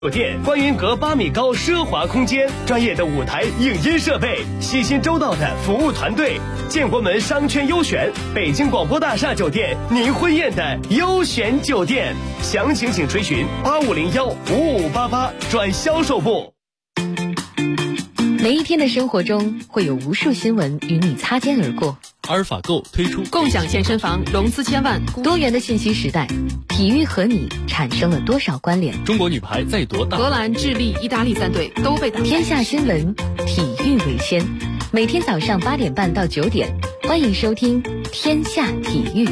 酒店观云阁8米高奢华空间，专业的舞台影音设备，细心周到的服务团队，建国门商圈优选，北京广播大厦酒店您婚宴的优选酒店。详情请垂询85015588转销售部。 每一天的生活中会有无数新闻与你擦肩而过。 阿尔法购推出共享健身房融资千万， 多元的信息时代，体育和你产生了多少关联？ 中国女排再夺大， 荷兰、智利、意大利3队都被打。 天下新闻，体育为先。每天早上8点半到9点，欢迎收听天下体育。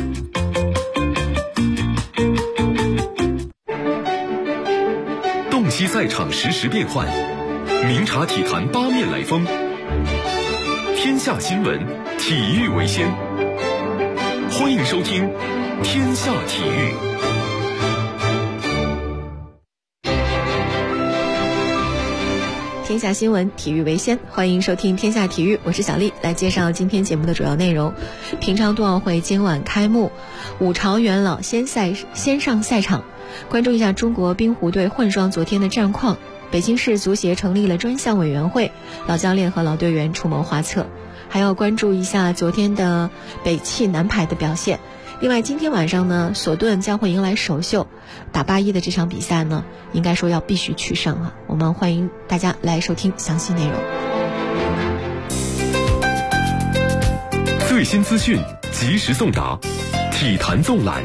洞悉赛场实时变幻，明察体坛八面来风。天下新闻，体育为先。欢迎收听天下体育。 天下新闻，体育为先，欢迎收听天下体育，我是小丽，来介绍今天节目的主要内容。平昌冬奥会今晚开幕，五朝元老先上赛场。关注一下中国冰壶队混双昨天的战况。北京市足协成立了专项委员会，老教练和老队员出谋划策。还要关注一下昨天的北汽男排的表现。另外今天晚上呢，索顿将会迎来首秀，打8-1的这场比赛呢，应该说要必须取胜啊。我们欢迎大家来收听详细内容。 最新资讯及时送达，体坛纵览。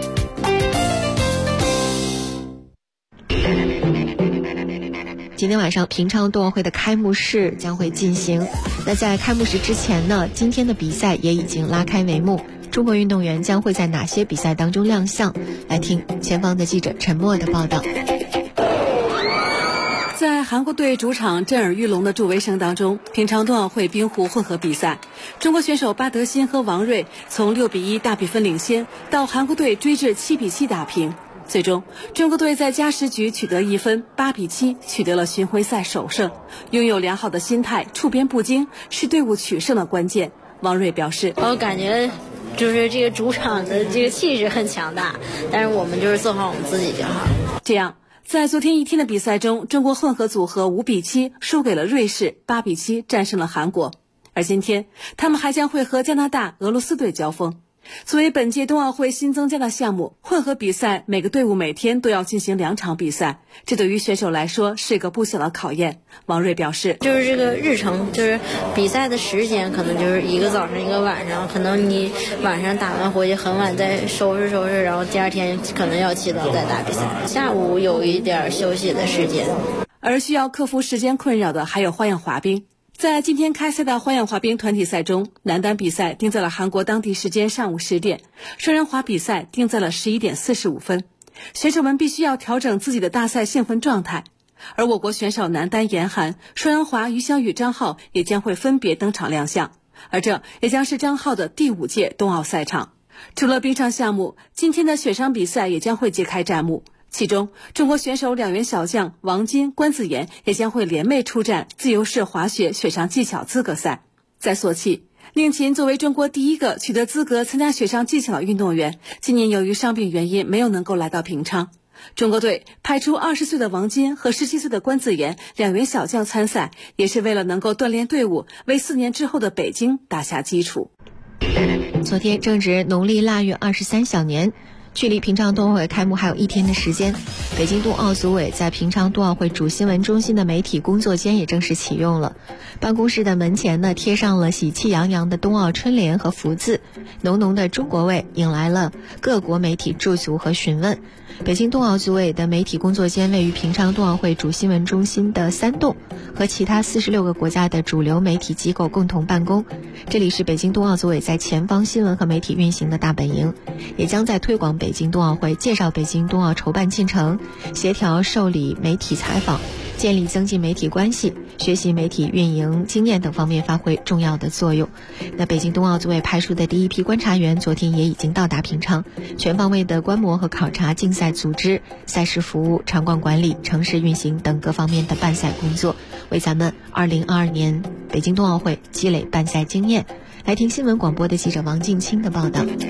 今天晚上平昌冬奥会的开幕式将会进行。那在开幕式之前呢，今天的比赛也已经拉开帷幕。中国运动员将会在哪些比赛当中亮相？来听前方的记者陈默的报道。 在韩国队主场震耳欲聋的助威声当中，平昌冬奥会冰壶混合比赛，中国选手巴德辛和王睿从6-1大比分领先，到韩国队追至7-7打平。最终，中国队在加时局取得1分，8-7取得了巡回赛首胜。拥有良好的心态，处变不惊，是队伍取胜的关键。王睿表示：“ 我感觉就是这个主场的这个气势很强大，但是我们就是做好我们自己就好。” 这样，在昨天一天的比赛中，中国混合组合5-7输给了瑞士，8-7战胜了韩国。而今天，他们还将会和加拿大、俄罗斯队交锋。作为本届冬奥会新增加的项目，混合比赛每个队伍每天都要进行2场比赛，这对于选手来说是个不小的考验。王睿表示， 就是这个日程，就是比赛的时间可能就是一个早上一个晚上，可能你晚上打完回去很晚再收拾，然后第2天可能要起早再打比赛，下午有一点休息的时间。 而需要克服时间困扰的还有花样滑冰。在今天开赛的花样滑冰团体赛中，男单比赛定在了韩国当地时间上午10点，双人滑比赛定在了11点45分。选手们必须要调整自己的大赛兴奋状态。而我国选手男单严寒、双人滑于翔宇、张浩也将会分别登场亮相，而这也将是张浩的第5届冬奥赛场。除了冰上项目，今天的雪上比赛也将会揭开战幕。其中，中国选手2员小将王金、关子妍也将会联袂出战自由式滑雪雪上技巧资格赛。在索契，令琴作为中国第1个取得资格参加雪上技巧的运动员，今年由于伤病原因没有能够来到平昌。中国队派出20岁的王金和17岁的关子妍2员小将参赛，也是为了能够锻炼队伍，为4年之后的北京打下基础。 昨天正值农历腊月23小年，距离平昌冬奥会开幕还有1天的时间，北京冬奥组委在平昌冬奥会主新闻中心的媒体工作间也正式启用了。办公室的门前呢，贴上了喜气洋洋的冬奥春联和福字，浓浓的中国味引来了各国媒体驻足和询问。北京冬奥组委的媒体工作间位于平昌冬奥会主新闻中心的3栋，和其他46个国家的主流媒体机构共同办公。这里是北京冬奥组委在前方新闻和媒体运行的大本营，也将在推广北京冬奥会、介绍北京冬奥筹办进程、协调受理媒体采访、建立增进媒体关系、学习媒体运营经验等方面发挥重要的作用。那北京冬奥组委派出的第1批观察员昨天也已经到达平昌，全方位的观摩和考察竞赛组织、赛事服务、场馆管理、城市运行等各方面的办赛工作，为咱们2022年北京冬奥会积累办赛经验。来听新闻广播的记者王静清的报道。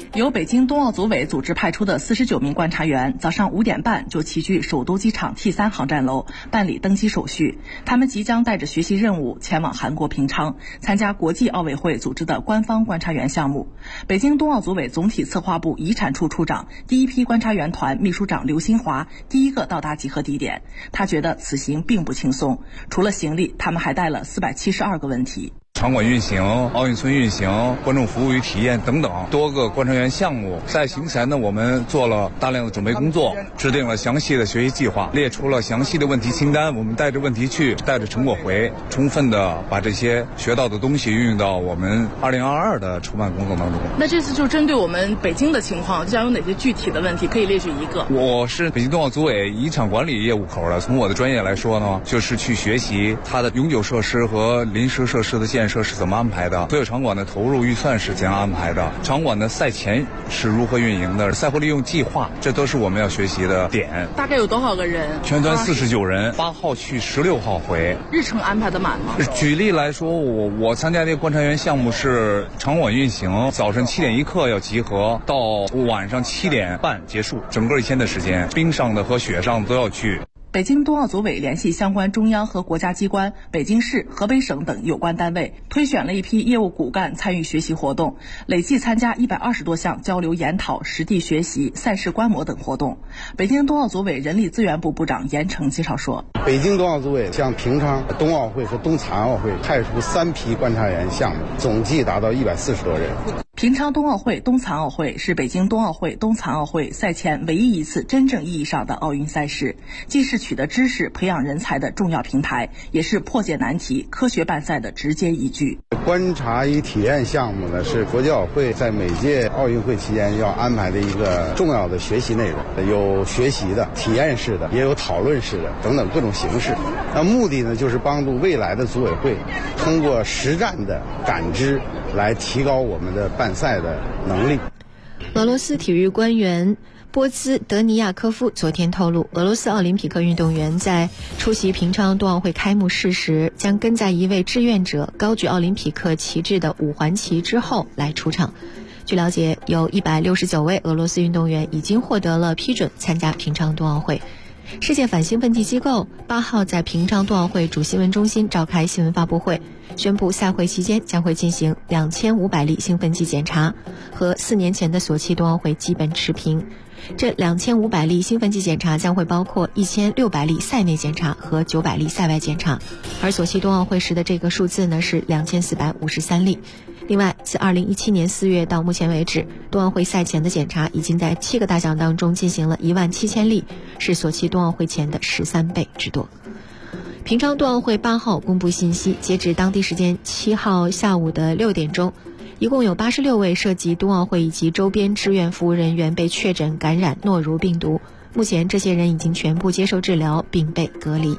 由北京冬奥组委组织派出的49名观察员，早上5点半就齐聚首都机场 T3 航站楼办理登机手续。他们即将带着学习任务前往韩国平昌，参加国际奥委会组织的官方观察员项目。北京冬奥组委总体策划部遗产处处长、第一批观察员团秘书长刘新华第一个到达集合地点。他觉得此行并不轻松，除了行李，他们还带了472个问题。 场馆运行、奥运村运行、观众服务与体验等等多个观察员项目。在行前呢，我们做了大量的准备工作，制定了详细的学习计划，列出了详细的问题清单。我们带着问题去，带着成果回，充分的把这些学到的东西运用到我们2022的筹办工作当中。 那这次就针对我们北京的情况，将有哪些具体的问题可以列举一个？ 我是北京冬奥组委遗产管理业务口的，从我的专业来说呢，就是去学习它的永久设施和临时设施的建设是怎么安排的，所有场馆的投入预算是怎样安排的，场馆的赛前是如何运营的，赛后利用计划，这都是我们要学习的点。 大概有多少个人？ 全团49人，8号去16号回。 日程安排的满吗？ 举例来说，我参加这个观察员项目是场馆运行，早晨7点1刻要集合，到晚上7点半结束，整个1天的时间，冰上的和雪上都要去。 北京冬奥组委联系相关中央和国家机关、北京市、河北省等有关单位，推选了一批业务骨干参与学习活动，累计参加120多项交流研讨、实地学习、赛事观摩等活动。北京冬奥组委人力资源部部长严成介绍说， 北京冬奥组委向平昌冬奥会和冬残奥会派出3批观察员项目，总计达到140多人。 平昌冬奥会、冬残奥会是北京冬奥会、冬残奥会赛前唯一一次真正意义上的奥运赛事，既是取得知识、培养人才的重要平台，也是破解难题、科学办赛的直接依据。 观察与体验项目呢，是国际奥会在每届奥运会期间要安排的一个重要的学习内容，有学习的、体验式的，也有讨论式的等等各种形式。那目的呢，就是帮助未来的组委会通过实战的感知来提高我们的办赛的能力。 俄罗斯体育官员波兹德尼亚科夫昨天透露，俄罗斯奥林匹克运动员在出席平昌冬奥会开幕式时，将跟在一位志愿者高举奥林匹克旗帜的5环旗之后来出场。据了解，有169位俄罗斯运动员已经获得了批准参加平昌冬奥会。世界反兴奋剂机构8号在平昌冬奥会主新闻中心召开新闻发布会，宣布赛会期间将会进行2500例兴奋剂检查，和4年前的索契冬奥会基本持平。这2500例兴奋剂检查将会包括1600例赛内检查和900例赛外检查，而索契冬奥会时的这个数字呢是2453例。另外，自2017年4月到目前为止，冬奥会赛前的检查已经在7个大项当中进行了17000例，是索契冬奥会前的13倍之多。平昌冬奥会8号公布信息，截止当地时间7号下午的6点钟，一共有86位涉及冬奥会以及周边志愿服务人员被确诊感染诺如病毒，目前这些人已经全部接受治疗并被隔离。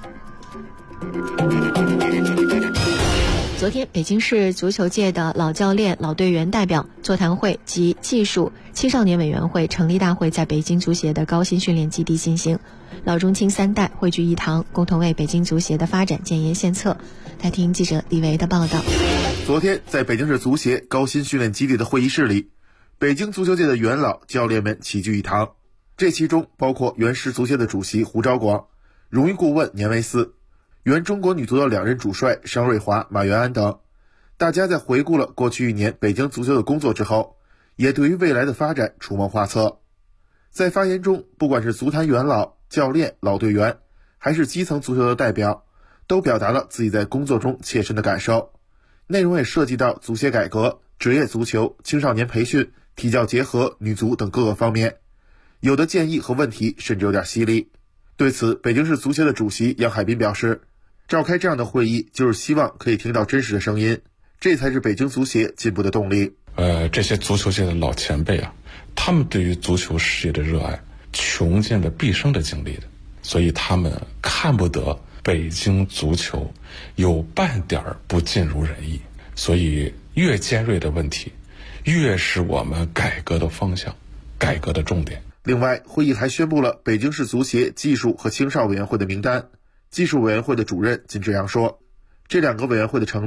昨天，北京市足球界的老教练、老队员代表座谈会及技术青少年委员会成立大会在北京足协的高新训练基地进行，老中青3代汇聚一堂，共同为北京足协的发展建言献策。来听记者李维的报道。 昨天，在北京市足协高新训练基地的会议室里，北京足球界的元老教练们齐聚一堂，这其中包括原市足协的主席胡昭广、荣誉顾问年维斯、原中国女足的2任主帅商瑞华、马元安等。大家在回顾了过去1年北京足球的工作之后，也对于未来的发展出谋划策。在发言中，不管是足坛元老、教练、老队员，还是基层足球的代表，都表达了自己在工作中切身的感受。内容也涉及到足协改革、职业足球、青少年培训、体教结合、女足等各个方面，有的建议和问题甚至有点犀利。对此，北京市足协的主席杨海滨表示，召开这样的会议就是希望可以听到真实的声音，这才是北京足协进步的动力。 这些足球界的老前辈啊，他们对于足球事业的热爱，穷尽了毕生的精力的，所以他们看不得北京足球有半点不尽如人意，所以越尖锐的问题，越是我们改革的方向、改革的重点。 另外，会议还宣布了北京市足协技术和青少委员会的名单。技术委员会的主任金志阳说，这2个委员会的成立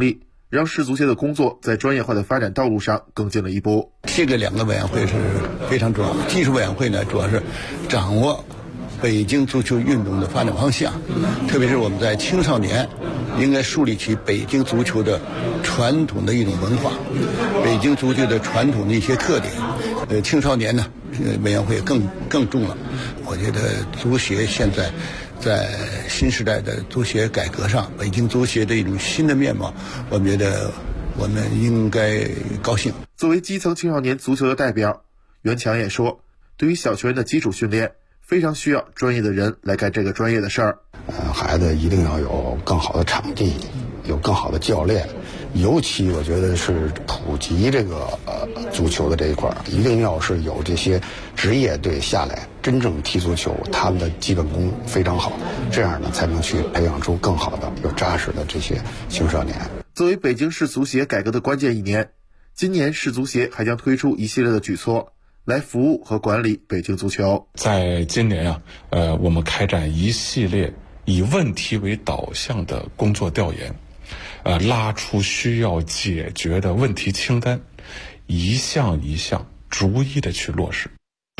让市足协的工作在专业化的发展道路上更进了一步。 这个两个委员会是非常重要的。技术委员会呢，主要是掌握北京足球运动的发展方向，特别是我们在青少年应该树立起北京足球的传统的一种文化，北京足球的传统的一些特点。青少年呢，委员会更重了。我觉得足协现在在新时代的足协改革上，北京足协的一种新的面貌，我觉得我们应该高兴。 作为基层青少年足球的代表，袁强也说，对于小球员的基础训练，非常需要专业的人来干这个专业的事儿。 孩子一定要有更好的场地，有更好的教练，尤其我觉得是普及这个足球的这一块，一定要是有这些职业队下来真正踢足球，他们的基本功非常好，这样呢才能去培养出更好的、有扎实的这些青少年。 作为北京市足协改革的关键一年，今年市足协还将推出一系列的举措，来服务和管理北京足球。 在今年我们开展一系列以问题为导向的工作调研，拉出需要解决的问题清单，一项一项逐一的去落实。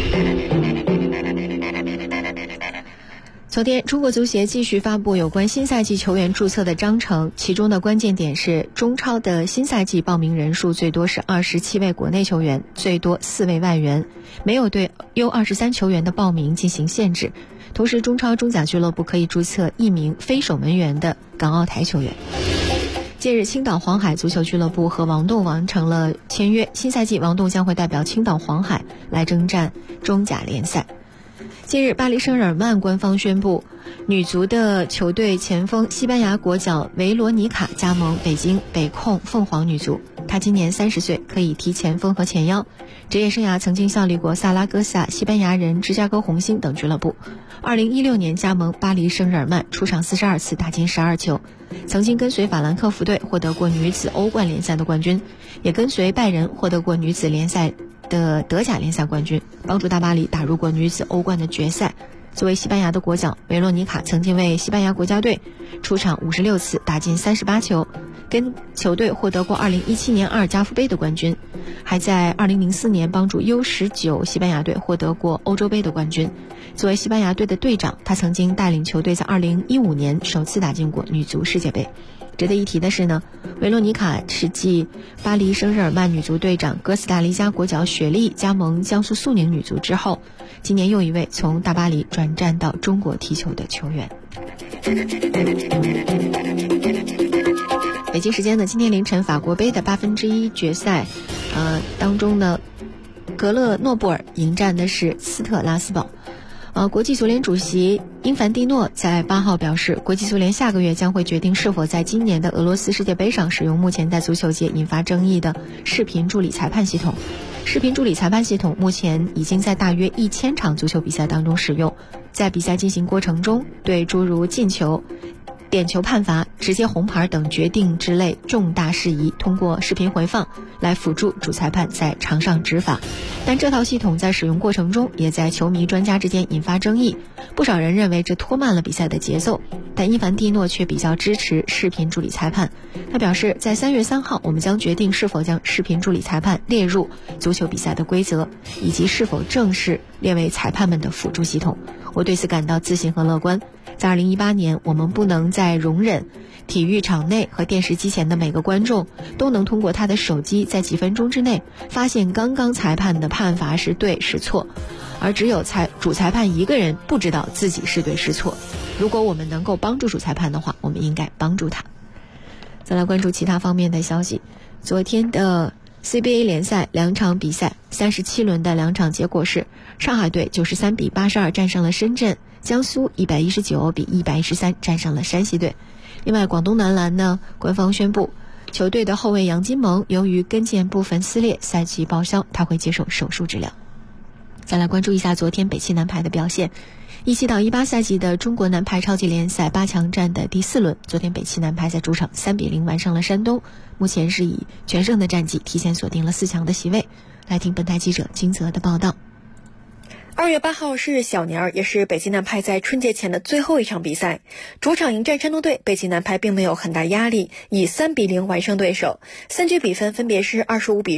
昨天，中国足协继续发布有关新赛季球员注册的章程，其中的关键点是中超的新赛季报名人数最多是27位国内球员，最多4位外援，没有对 U23 球员的报名进行限制。同时，中超中甲俱乐部可以注册1名非守门员的港澳台球员。近日，青岛黄海足球俱乐部和王栋完成了签约，新赛季王栋将会代表青岛黄海来征战中甲联赛。近日，巴黎圣日耳曼官方宣布，女足的球队前锋西班牙国脚维罗妮卡加盟北京北控凤凰女足。她今年30岁，可以踢前锋和前腰，职业生涯曾经效力过萨拉戈萨、西班牙人、芝加哥红星等俱乐部。2016年加盟巴黎圣日耳曼，出场42次，打进12球，曾经跟随法兰克福队获得过女子欧冠联赛的冠军，也跟随拜仁获得过女子联赛的德甲联赛冠军，帮助大巴黎打入过女子欧冠的决赛。作为西班牙的国脚，维罗妮卡曾经为西班牙国家队出场56次，打进38球，跟球队获得过2017年阿尔加夫杯的冠军，还在2004年帮助 U19 西班牙队获得过欧洲杯的冠军。作为西班牙队的队长，他曾经带领球队在2015年首次打进过女足世界杯。值得一提的是呢，维罗妮卡是继巴黎圣日耳曼女足队长哥斯达黎加国脚雪莉加盟江苏苏宁女足之后，今年又一位从大巴黎转战到中国踢球的球员。北京时间的今天凌晨，法国杯的1/8决赛当中呢，格勒诺布尔迎战的是斯特拉斯堡。国际足联主席因凡蒂诺在8号表示，国际足联下个月将会决定是否在今年的俄罗斯世界杯上使用目前在足球界引发争议的视频助理裁判系统。视频助理裁判系统目前已经在大约1000场足球比赛当中使用，在比赛进行过程中，对诸如进球、点球判罚、直接红牌等决定之类重大事宜，通过视频回放来辅助主裁判在场上执法。但这套系统在使用过程中也在球迷专家之间引发争议，不少人认为这拖慢了比赛的节奏，但因凡蒂诺却比较支持视频助理裁判。他表示，在3月3号我们将决定是否将视频助理裁判列入足球比赛的规则，以及是否正式列为裁判们的辅助系统。我对此感到自信和乐观。在2018年，我们不能再容忍体育场内和电视机前的每个观众都能通过他的手机在几分钟之内发现刚刚裁判的判罚是对是错，而只有主裁判一个人不知道自己是对是错。如果我们能够帮助主裁判的话，我们应该帮助他。再来关注其他方面的消息。昨天的 CBA 联赛2场比赛，37轮的2场结果是：上海队93比82战胜了深圳，江苏119比113战胜了山西队。另外，广东男篮呢，官方宣布球队的后卫杨金蒙由于跟腱部分撕裂，赛季报销，他会接受手术治疗。再来关注一下昨天北汽男排的表现。17到18赛季的中国男排超级联赛8强战的第4轮，昨天北汽男排在主场3比0完胜了山东，目前是以全胜的战绩提前锁定了4强的席位。来听本台记者金泽的报道。 2月8号是小年儿，也是北京南派在春节前的最后一场比赛。主场迎战山东队，北京南派并没有很大压力，以3-0完胜对手。3局比分分别是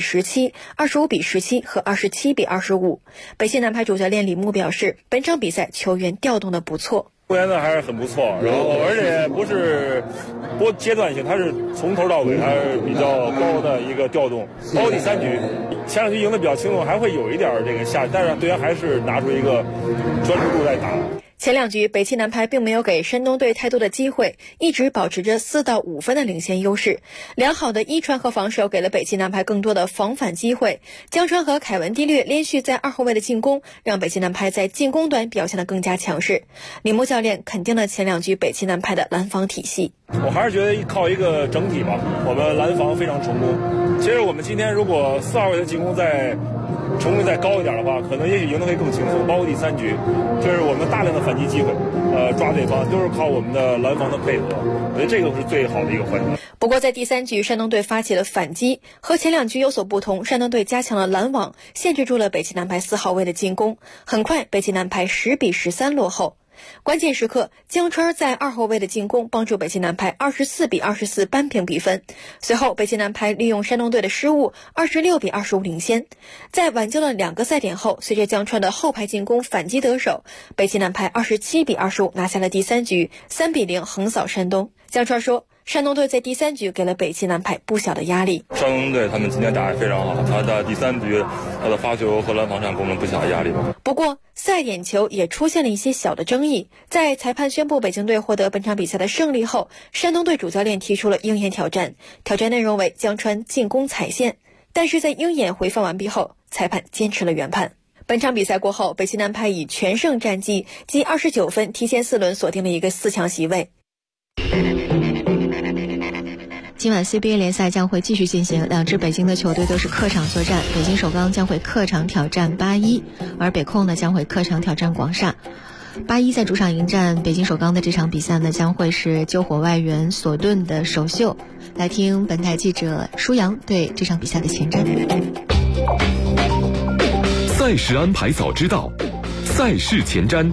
25-17、25-17和27-25。北京南派主教练李牧表示，本场比赛球员调动的不错。 球员呢还是很不错，然后而且不是多阶段性，他是从头到尾还是比较高的一个调动。包括第3局，前2局赢得比较轻松，还会有一点这个下，但是队员还是拿出一个专注度在打。 前2局北汽南派并没有给山东队太多的机会，一直保持着4到5分的领先优势。良好的一传和防守给了北汽南派更多的防反机会。江川和凯文迪略连续在2后卫的进攻，让北汽南派在进攻端表现得更加强势。李牧教练肯定了前2局北汽南派的拦防体系。 我还是觉得靠一个整体吧，我们拦防非常成功。其实我们今天如果4号位的进攻成功率再高一点的话，可能也许赢得会更轻松。包括第3局，就是我们大量的反击机会，抓对方都是靠我们的拦防的配合，我觉得这个是最好的一个环节。 不过在第3局，山东队发起了反击，和前2局有所不同，山东队加强了拦网，限制住了北汽南派4号位的进攻。很快，北汽南派10-13落后。关键时刻，江川在2后卫的进攻帮助北汽南派24-24扳平比分。随后，北汽南派利用山东队的失误26-25领先。在挽救了2个赛点后，随着江川的后排进攻反击得手，北汽南派27-25拿下了第3局，3-0横扫山东。江川说，山东队在第3局给了北汽南派不小的压力。 山东队他们今天打得非常好，他的第3局他的发球和拦防上给我们不小的压力吧。 不过赛点球也出现了一些小的争议。在裁判宣布北京队获得本场比赛的胜利后，山东队主教练提出了鹰眼挑战，挑战内容为江川进攻踩线，但是在鹰眼回放完毕后，裁判坚持了原判。本场比赛过后，北汽南派以全胜战绩积29分，提前4轮锁定了一个4强席位。 今晚 CBA 联赛将会继续进行，2支北京的球队都是客场作战。北京首钢将会客场挑战81，而北控呢将会客场挑战广厦。81在主场迎战北京首钢的这场比赛呢，将会是救火外援索顿的首秀。来听本台记者舒阳对这场比赛的前瞻。 赛事安排早知道，赛事前瞻。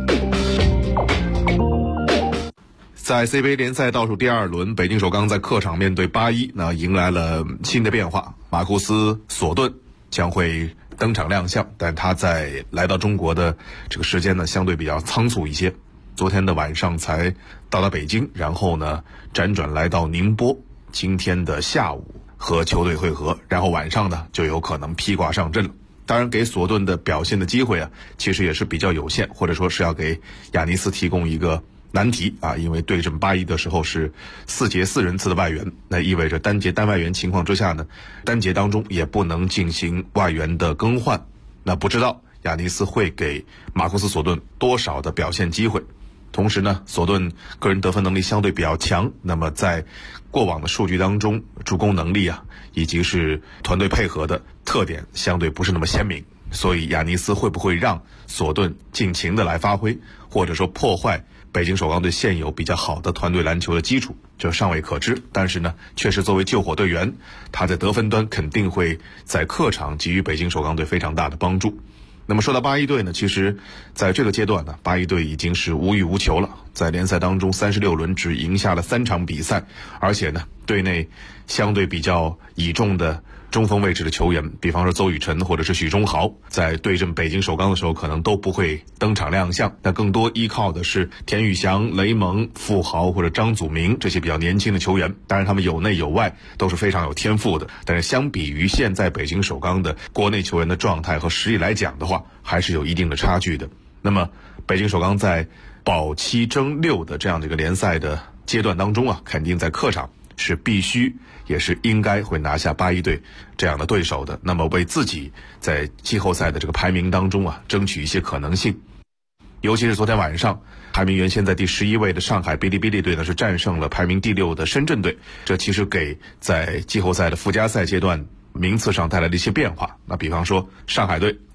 在 CBA 联赛倒数第2轮，北京首钢在客场面对81，那迎来了新的变化。马库斯·索顿将会登场亮相，但他在来到中国的这个时间呢，相对比较仓促一些。昨天的晚上才到达北京，然后呢辗转来到宁波，今天的下午和球队会合，然后晚上呢就有可能披挂上阵了。当然，给索顿的表现的机会啊，其实也是比较有限，或者说是要给亚尼斯提供一个难题啊，因为对阵81的时候是4节4人次的外援，那意味着单节单外援情况之下呢，单节当中也不能进行外援的更换。那不知道亚尼斯会给马库斯·索顿多少的表现机会。同时呢，索顿个人得分能力相对比较强，那么在过往的数据当中，助攻能力啊，以及是团队配合的特点相对不是那么鲜明。所以亚尼斯会不会让索顿尽情的来发挥，或者说破坏北京首钢队现有比较好的团队篮球的基础，这尚未可知。但是呢，确实作为救火队员，他在得分端肯定会在客场给予北京首钢队非常大的帮助。那么说到81队呢，其实在这个阶段呢，81队已经是无欲无求了，在联赛当中36轮只赢下了3场比赛，而且呢，队内相对比较倚重的中锋位置的球员，比方说邹宇辰或者是许忠豪，在对阵北京首钢的时候可能都不会登场亮相，但更多依靠的是田宇翔、雷蒙、傅豪或者张祖明这些比较年轻的球员。当然他们有内有外都是非常有天赋的，但是相比于现在北京首钢的国内球员的状态和实力来讲的话，还是有一定的差距的。那么北京首钢在保7争6的这样的一个联赛的阶段当中啊，肯定在客场是必须也是应该会拿下81队这样的对手的，那么为自己在季后赛的这个排名当中啊争取一些可能性。尤其是昨天晚上排名原先在第11位的上海哔哩哔哩队呢是战胜了排名第6的深圳队，这其实给在季后赛的附加赛阶段名次上带来了一些变化。那比方说上海队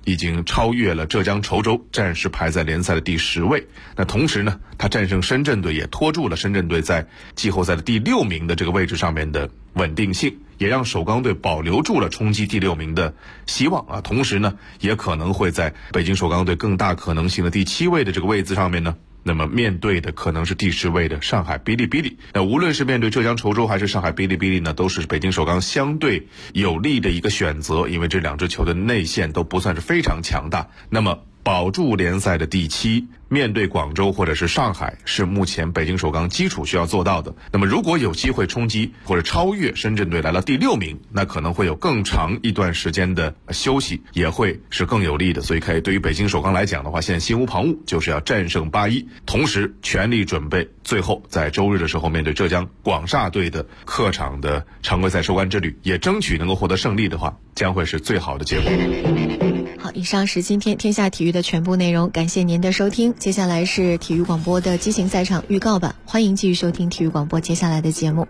已经超越了浙江稠州，暂时排在联赛的第10位。那同时呢，他战胜深圳队，也拖住了深圳队在季后赛的第6名的这个位置上面的稳定性，也让首钢队保留住了冲击第6名的希望啊。同时呢，也可能会在北京首钢队更大可能性的第7位的这个位置上面呢，那么面对的可能是第10位的上海哔哩哔哩。那无论是面对浙江稠州还是上海哔哩哔哩呢，都是北京首钢相对有利的一个选择，因为这2支球队的内线都不算是非常强大。那么保住联赛的第7，面对广州或者是上海，是目前北京首钢基础需要做到的。那么如果有机会冲击或者超越深圳队来到第6名，那可能会有更长一段时间的休息，也会是更有利的。所以对于北京首钢来讲的话，现在心无旁骛，就是要战胜8-1，同时全力准备最后在周日的时候面对浙江广厦队的客场的常规赛收官之旅，也争取能够获得胜利的话，将会是最好的结果。 好，以上是今天天下体育的全部内容，感谢您的收听。接下来是体育广播的激情赛场预告版，欢迎继续收听体育广播接下来的节目。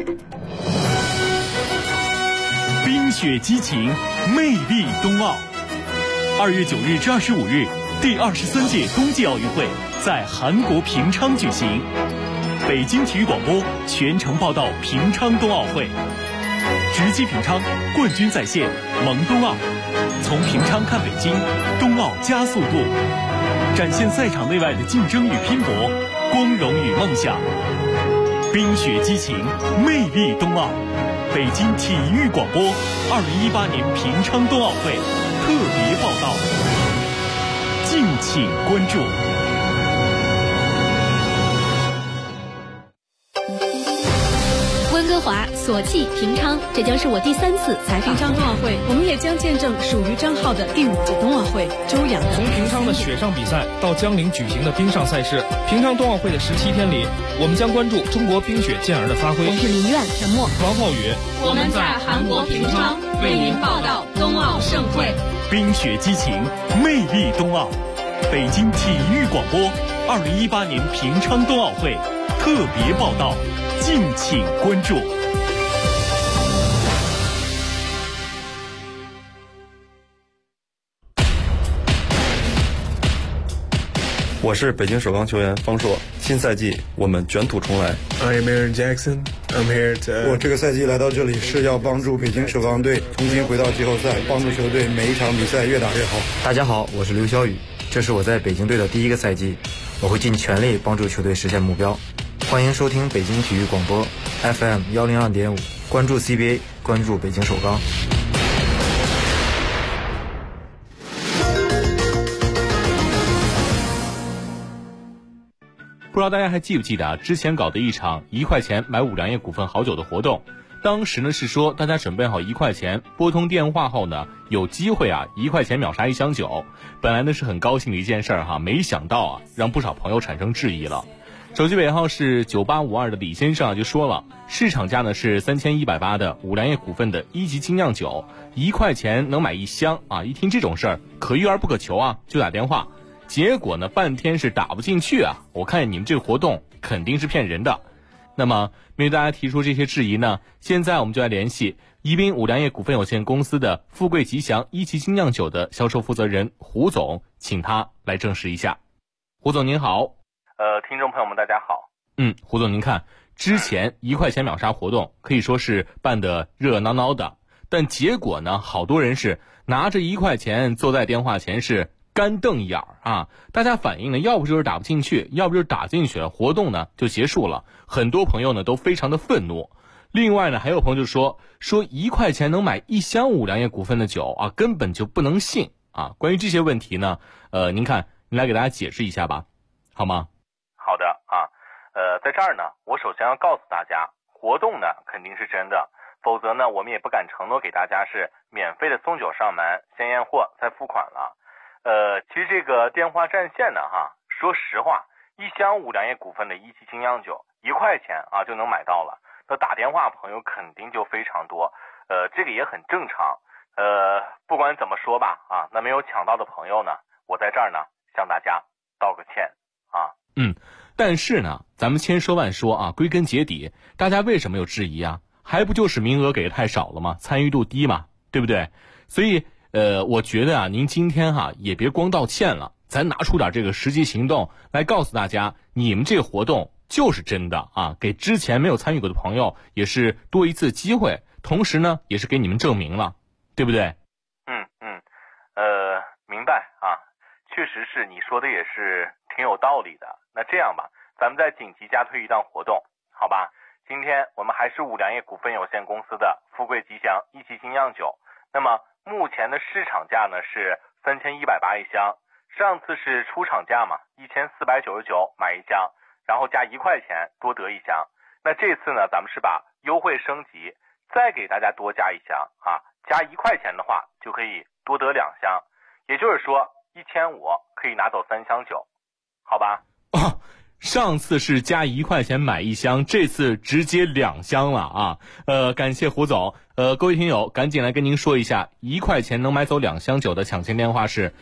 冰雪激情，魅力冬奥。2月9日至25日，第23届冬季奥运会在韩国平昌举行。北京体育广播全程报道平昌冬奥会，直击平昌，冠军在线，萌冬奥。从平昌看北京，冬奥加速度，展现赛场内外的竞争与拼搏，光荣与梦想。冰雪激情，魅力冬奥。北京体育广播2018年平昌冬奥会特别报道，敬请关注。 温哥华、索契、平昌，这将是我第3次采访平昌冬奥会，我们也将见证属于张浩的第5届冬奥会。周洋从平昌的雪上比赛到江陵举行的冰上赛事，平昌冬奥会的17天里，我们将关注中国冰雪健儿的发挥。 我是林苑、陈默、 王浩宇， 我们在韩国平昌为您报道冬奥盛会。 冰雪激情，魅力冬奥。北京体育广播2018年平昌冬奥会特别报道，敬请关注。 我是北京首钢球员方硕，新赛季我们卷土重来。 I'm Aaron Jackson. I'm here to. 我这个赛季来到这里是要帮助北京首钢队重新回到季后赛，帮助球队每一场比赛越打越好。 大家好，我是刘晓宇，这是我在北京队的第1个赛季，我会尽全力帮助球队实现目标。欢迎收听北京体育广播 FM 102.5，关注 CBA， 关注北京首钢。 不知道大家还记不记得之前搞的一场1块钱买5粮液股份好酒的活动，当时呢是说大家准备好1块钱，拨通电话后呢有机会1块钱秒杀1箱酒。本来呢是很高兴的一件事儿没想到让不少朋友产生质疑了。手机尾号是9852的李先生就说了，市场价呢是3180的5粮液股份的1级精酿酒，1块钱能买1箱一听这种事儿可遇而不可求就打电话。结果呢半天是打不进去我看你们这个活动肯定是骗人的。那么面对大家提出这些质疑呢，现在我们就来联系宜宾5粮液股份有限公司的富贵吉祥1级精酿酒的销售负责人胡总，请他来证实一下。胡总您好。 听众朋友们大家好。 胡总您看，之前1块钱秒杀活动可以说是办得热热闹闹的，但结果呢好多人是拿着1块钱坐在电话前是干瞪眼大家反映呢，要不就是打不进去，要不就是打进去了，活动呢就结束了。很多朋友呢都非常的愤怒。另外呢，还有朋友就说1块钱能买1箱5粮液股份的酒根本就不能信关于这些问题呢，您看，您来给大家解释一下吧，好吗？ 好的在这儿呢，我首先要告诉大家，活动呢肯定是真的，否则呢我们也不敢承诺给大家是免费的送酒上门，先验货再付款了。其实这个电话占线呢说实话，1箱5粮液股份的1级精酿酒1块钱就能买到了，那打电话朋友肯定就非常多，这个也很正常。不管怎么说吧那没有抢到的朋友呢，我在这儿呢向大家道个歉但是呢咱们千说万说归根结底大家为什么有质疑还不就是名额给的太少了吗？参与度低嘛，对不对？所以我觉得啊，您今天也别光道歉了，咱拿出点这个实际行动来告诉大家，你们这个活动就是真的啊，给之前没有参与过的朋友也是多一次机会，同时呢，也是给你们证明了，对不对？ 明白啊，确实是你说的也是挺有道理的。那这样吧，咱们再紧急加推一档活动，好吧？今天我们还是五粮液股份有限公司的富贵吉祥一期精酿酒，那么目前的市场价呢是3180一箱，上次是出厂价嘛，1499买一箱，然后加1块钱多得一箱。那这次呢，咱们是把优惠升级，再给大家多加一箱啊，加1块钱的话就可以多得2箱，也就是说1500可以拿走3箱酒，好吧？ 上次是加1块钱买一箱，这次直接2箱了啊！感谢胡总。各位听友，赶紧来跟您说一下，1块钱能买走2箱酒的抢签电话是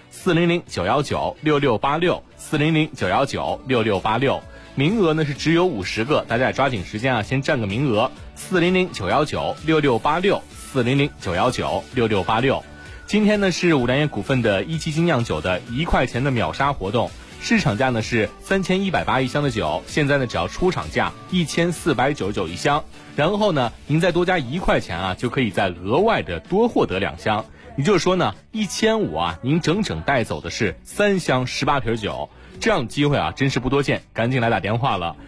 400-919-6686，400-919-6686。名额呢是只有50个，大家也抓紧时间啊，先占个名额。400-919-6686，400-919-6686。今天呢是五粮液股份的一期精酿酒的1块钱的秒杀活动。市场价呢是3180一箱的酒，现在呢只要出厂价1499一箱，然后呢您再多加1块钱啊，就可以再额外的多获得2箱。也就是说呢，1500啊，您整整带走的是3箱18瓶酒，这样的机会啊真是不多见，赶紧来打电话了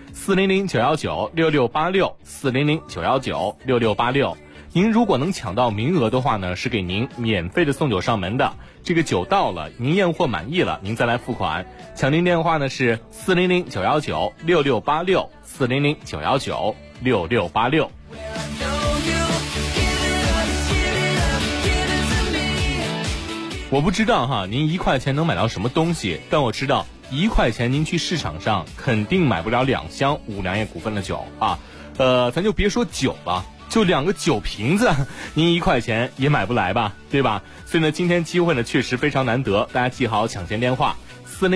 ，400-919-6686，400-919-6686。您如果能抢到名额的话呢，是给您免费的送酒上门的。这个酒到了，您验货满意了，您再来付款。抢订电话呢是400-919-6686，400-919-6686。我不知道哈，您1块钱能买到什么东西，但我知道1块钱您去市场上肯定买不了2箱五粮液股份的酒啊。咱就别说酒了，就2个酒瓶子，您1块钱也买不来吧，对吧？所以呢，今天机会呢确实非常难得，大家记好抢先电话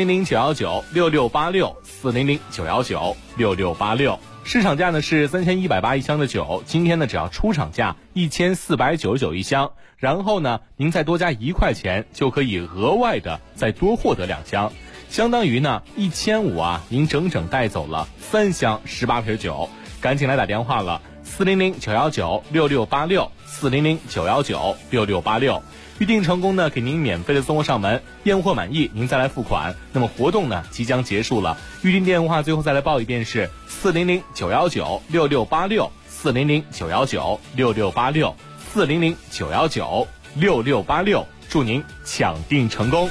：400-919-6686，400-919-6686。市场价呢是3180一箱的酒，今天呢只要出厂价1499一箱，然后呢您再多加1块钱，就可以额外的再多获得2箱，相当于呢1500啊，您整整带走了3箱18瓶酒，赶紧来打电话了。400-919-6686，400-919-6686。预定成功呢，给您免费的送货上门，验货满意您再来付款。那么活动呢即将结束了，预定电话最后再来报一遍是400-919-6686，400-919-6686，400-919-6686。祝您抢订成功。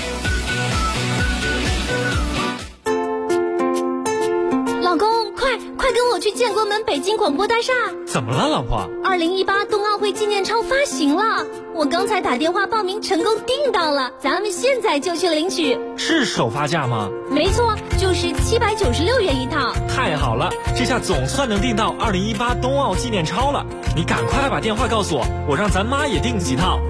老公，快跟我去建国门北京广播大厦！ 怎么了，老婆 ？2018冬奥会纪念钞发行了，我刚才打电话报名成功订到了，咱们现在就去领取。 是首发价吗？ 没错，就是796元一套。 太好了，这下总算能订到2018冬奥纪念钞了。你赶快把电话告诉我，我让咱妈也订几套。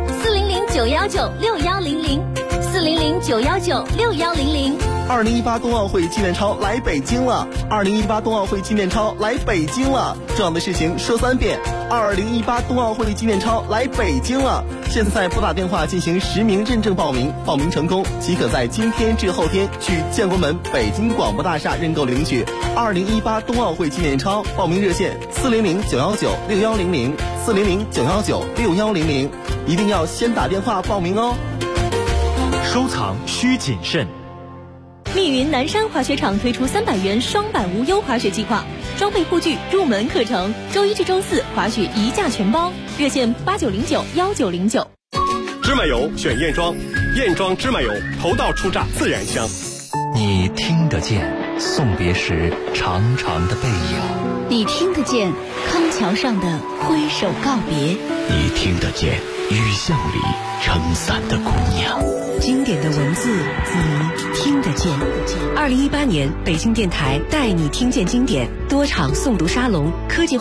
400-919-6100，400-919-6100。 2018冬奥会纪念钞来北京了！2018冬奥会纪念钞来北京了！重要的事情说3遍：2018冬奥会纪念钞来北京了！现在拨打电话进行实名认证报名，报名成功即可在今天至后天去建国门北京广播大厦认购领取2018冬奥会纪念钞。报名热线：400-919-6100，400-919-6100，一定要先打电话报名哦。 收藏需谨慎。 密云南山滑雪场推出300元双板无忧滑雪计划，装备护具、入门课程，周1至周4滑雪1价全包。热线8909-1909。 芝麻油选燕庄，燕庄芝麻油头道出榨自然香。 你听得见送别时长长的背影， 你听得见康桥上的挥手告别， 你听得见雨巷里撑伞的姑娘。 经典的文字你听得见。2018年北京电台带你听见经典多场诵读沙龙，科技